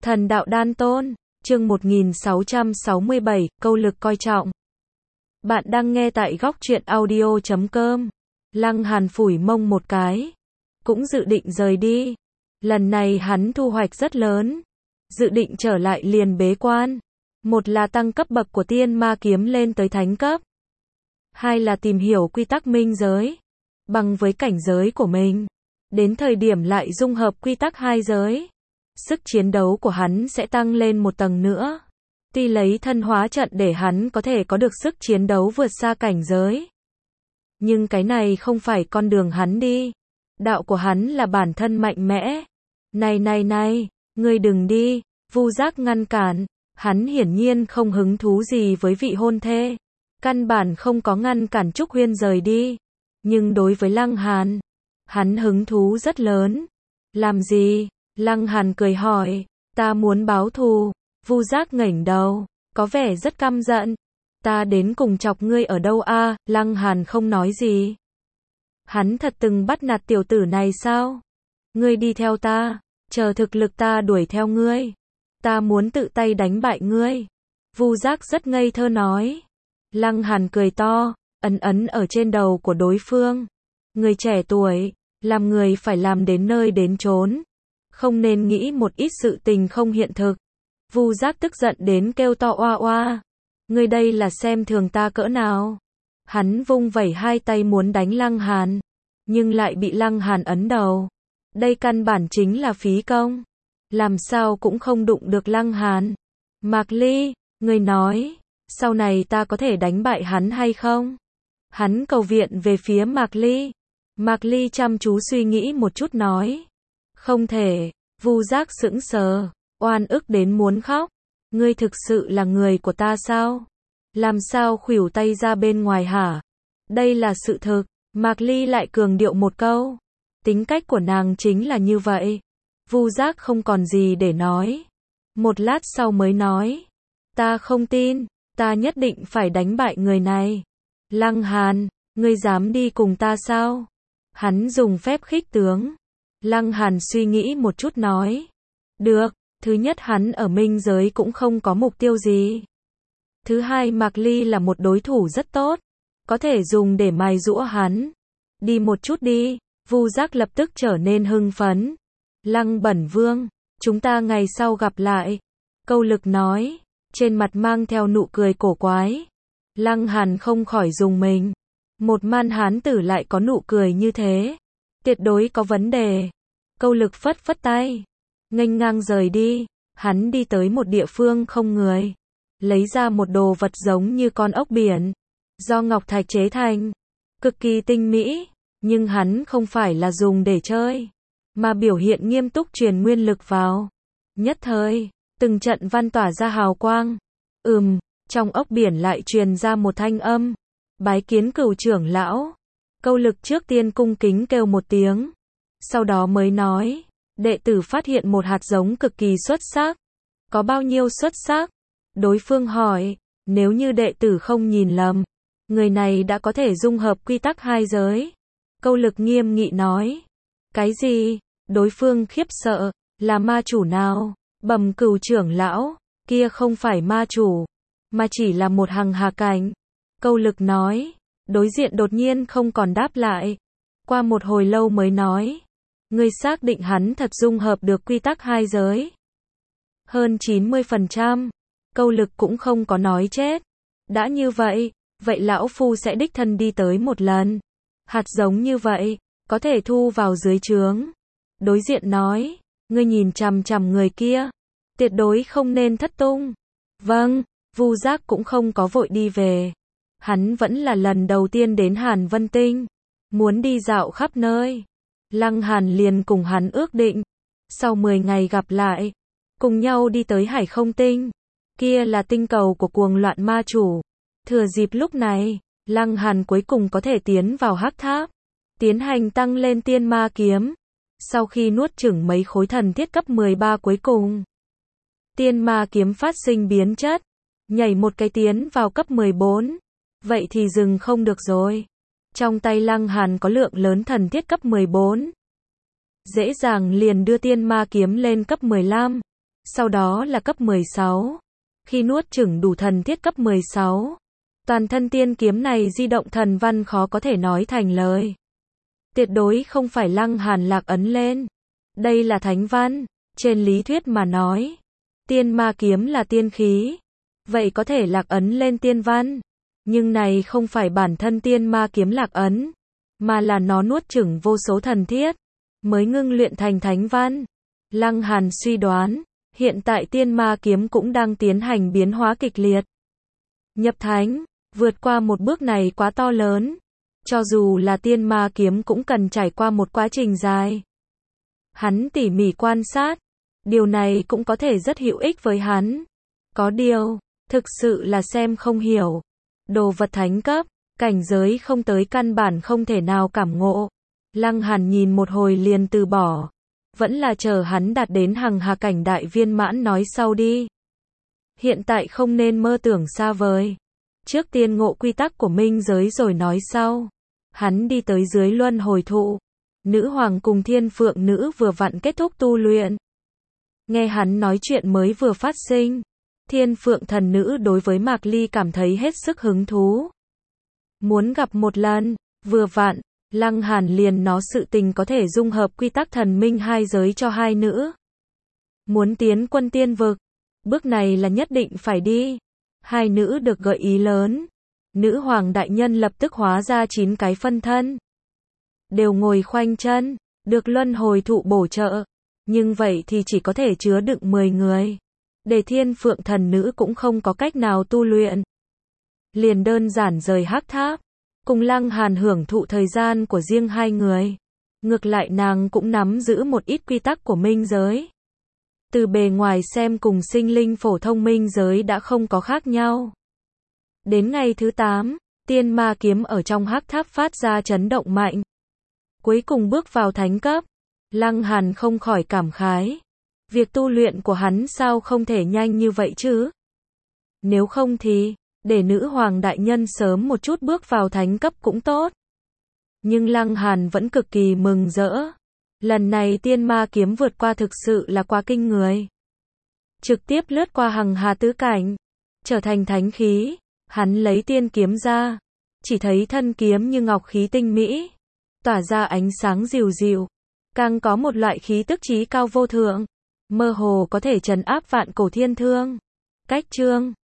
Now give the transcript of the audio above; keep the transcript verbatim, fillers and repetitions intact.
Thần đạo đan tôn, chương một nghìn sáu trăm sáu mươi bảy, câu lực coi trọng. Bạn đang nghe tại góc truyện audio chấm com. Lăng Hàn phủi mông một cái, cũng dự định rời đi. Lần này hắn thu hoạch rất lớn, dự định trở lại liền bế quan. Một là tăng cấp bậc của tiên ma kiếm lên tới thánh cấp. Hai là tìm hiểu quy tắc minh giới, bằng với cảnh giới của mình. Đến thời điểm lại dung hợp quy tắc hai giới, sức chiến đấu của hắn sẽ tăng lên một tầng nữa. Tuy lấy thân hóa trận để hắn có thể có được sức chiến đấu vượt xa cảnh giới, nhưng cái này không phải con đường hắn đi. Đạo của hắn là bản thân mạnh mẽ. Này này này, ngươi đừng đi, Vu Giác ngăn cản. Hắn hiển nhiên không hứng thú gì với vị hôn thê, căn bản không có ngăn cản Trúc Huyên rời đi. Nhưng đối với Lăng Hàn, hắn hứng thú rất lớn. Làm gì? Lăng Hàn cười hỏi. Ta muốn báo thù. Vu Giác ngẩng đầu, có vẻ rất căm giận. Ta đến cùng chọc ngươi ở đâu a? À? Lăng Hàn không nói gì. Hắn thật từng bắt nạt tiểu tử này sao? Ngươi đi theo ta, chờ thực lực ta đuổi theo ngươi. Ta muốn tự tay đánh bại ngươi. Vu Giác rất ngây thơ nói. Lăng Hàn cười to, ấn ấn ở trên đầu của đối phương. Người trẻ tuổi, làm người phải làm đến nơi đến chốn, không nên nghĩ một ít sự tình không hiện thực. Vu Giác tức giận đến kêu to oa oa. Ngươi đây là xem thường ta cỡ nào? Hắn vung vẩy hai tay muốn đánh Lăng Hàn, nhưng lại bị Lăng Hàn ấn đầu. Đây căn bản chính là phí công, làm sao cũng không đụng được Lăng Hàn. Mạc Ly, ngươi nói, sau này ta có thể đánh bại hắn hay không? Hắn cầu viện về phía Mạc Ly. Mạc Ly chăm chú suy nghĩ một chút nói. Không thể. Vu Giác sững sờ, oan ức đến muốn khóc. Ngươi thực sự là người của ta sao? Làm sao khuỷu tay ra bên ngoài hả? Đây là sự thực. Mạc Ly lại cường điệu một câu. Tính cách của nàng chính là như vậy. Vu Giác không còn gì để nói. Một lát sau mới nói. Ta không tin, ta nhất định phải đánh bại người này. Lăng Hàn, ngươi dám đi cùng ta sao? Hắn dùng phép khích tướng. Lăng Hàn suy nghĩ một chút nói. Được, thứ nhất hắn ở minh giới cũng không có mục tiêu gì. Thứ hai Mạc Ly là một đối thủ rất tốt, có thể dùng để mài giũa hắn. Đi một chút đi. Vu Giác lập tức trở nên hưng phấn. Lăng Bẩn Vương, chúng ta ngày sau gặp lại. Câu lực nói, trên mặt mang theo nụ cười cổ quái. Lăng Hàn không khỏi rùng mình. Một man hán tử lại có nụ cười như thế, tuyệt đối có vấn đề. Câu lực phất phất tay, nghênh ngang rời đi. Hắn đi tới một địa phương không người, lấy ra một đồ vật giống như con ốc biển, do ngọc thạch chế thành, cực kỳ tinh mỹ. Nhưng hắn không phải là dùng để chơi, mà biểu hiện nghiêm túc truyền nguyên lực vào. Nhất thời, từng trận văn tỏa ra hào quang. Ừm, trong ốc biển lại truyền ra một thanh âm. Bái kiến Cửu trưởng lão. Câu lực trước tiên cung kính kêu một tiếng, sau đó mới nói, đệ tử phát hiện một hạt giống cực kỳ xuất sắc. Có bao nhiêu xuất sắc? Đối phương hỏi. Nếu như đệ tử không nhìn lầm, người này đã có thể dung hợp quy tắc hai giới. Câu lực nghiêm nghị nói. Cái gì? Đối phương khiếp sợ. Là ma chủ nào? Bẩm Cửu trưởng lão, kia không phải ma chủ, mà chỉ là một hằng hà cảnh. Câu lực nói. Đối diện đột nhiên không còn đáp lại. Qua một hồi lâu mới nói. Ngươi xác định hắn thật dung hợp được quy tắc hai giới? Hơn chín mươi phần trăm. Câu lực cũng không có nói chết. Đã như vậy, vậy lão phu sẽ đích thân đi tới một lần. Hạt giống như vậy, có thể thu vào dưới trướng. Đối diện nói. Ngươi nhìn chằm chằm người kia, tuyệt đối không nên thất tung. Vâng. Vu Giác cũng không có vội đi về. Hắn vẫn là lần đầu tiên đến Hàn Vân Tinh, muốn đi dạo khắp nơi. Lăng Hàn liền cùng hắn ước định, sau mười ngày gặp lại, cùng nhau đi tới Hải Không Tinh. Kia là tinh cầu của cuồng loạn ma chủ. Thừa dịp lúc này, Lăng Hàn cuối cùng có thể tiến vào Hắc Tháp, tiến hành tăng lên tiên ma kiếm. Sau khi nuốt chửng mấy khối thần thiết cấp mười ba cuối cùng, tiên ma kiếm phát sinh biến chất, nhảy một cái tiến vào cấp mười bốn. Vậy thì dừng không được rồi. Trong tay Lăng Hàn có lượng lớn thần thiết cấp mười bốn. Dễ dàng liền đưa tiên ma kiếm lên cấp mười lăm. sau đó là cấp mười sáu. Khi nuốt chửng đủ thần thiết cấp mười sáu, toàn thân tiên kiếm này di động thần văn khó có thể nói thành lời. Tuyệt đối không phải Lăng Hàn lạc ấn lên. Đây là thánh văn. Trên lý thuyết mà nói, tiên ma kiếm là tiên khí, vậy có thể lạc ấn lên tiên văn. Nhưng này không phải bản thân tiên ma kiếm lạc ấn, mà là nó nuốt chửng vô số thần thiết, mới ngưng luyện thành thánh văn. Lăng Hàn suy đoán, hiện tại tiên ma kiếm cũng đang tiến hành biến hóa kịch liệt. Nhập thánh, vượt qua một bước này quá to lớn. Cho dù là tiên ma kiếm cũng cần trải qua một quá trình dài. Hắn tỉ mỉ quan sát, điều này cũng có thể rất hữu ích với hắn. Có điều, thực sự là xem không hiểu. Đồ vật thánh cấp, cảnh giới không tới căn bản không thể nào cảm ngộ. Lăng Hàn nhìn một hồi liền từ bỏ. Vẫn là chờ hắn đạt đến hằng hà cảnh đại viên mãn nói sau đi. Hiện tại không nên mơ tưởng xa vời. Trước tiên ngộ quy tắc của minh giới rồi nói sau. Hắn đi tới dưới luân hồi thụ. Nữ hoàng cùng thiên phượng nữ vừa vặn kết thúc tu luyện. Nghe hắn nói chuyện mới vừa phát sinh. Thiên phượng thần nữ đối với Mạc Ly cảm thấy hết sức hứng thú. Muốn gặp một lần, vừa vặn, Lăng Hàn liền nó sự tình có thể dung hợp quy tắc thần minh hai giới cho hai nữ. Muốn tiến quân tiên vực, bước này là nhất định phải đi. Hai nữ được gợi ý lớn. Nữ hoàng đại nhân lập tức hóa ra chín cái phân thân. Đều ngồi khoanh chân, được luân hồi thụ bổ trợ. Nhưng vậy thì chỉ có thể chứa đựng mười người. Để thiên phượng thần nữ cũng không có cách nào tu luyện. Liền đơn giản rời hắc tháp. Cùng Lăng Hàn hưởng thụ thời gian của riêng hai người. Ngược lại nàng cũng nắm giữ một ít quy tắc của minh giới. Từ bề ngoài xem cùng sinh linh phổ thông minh giới đã không có khác nhau. Đến ngày thứ tám, tiên ma kiếm ở trong hắc tháp phát ra chấn động mạnh. Cuối cùng bước vào thánh cấp. Lăng Hàn không khỏi cảm khái. Việc tu luyện của hắn sao không thể nhanh như vậy chứ? Nếu không thì, để nữ hoàng đại nhân sớm một chút bước vào thánh cấp cũng tốt. Nhưng Lăng Hàn vẫn cực kỳ mừng rỡ. Lần này tiên ma kiếm vượt qua thực sự là quá kinh người. Trực tiếp lướt qua hằng hà tứ cảnh, trở thành thánh khí. Hắn lấy tiên kiếm ra, chỉ thấy thân kiếm như ngọc khí tinh mỹ, tỏa ra ánh sáng dịu dịu, càng có một loại khí tức chí cao vô thượng, mơ hồ có thể trấn áp vạn cổ thiên thương. Cách chương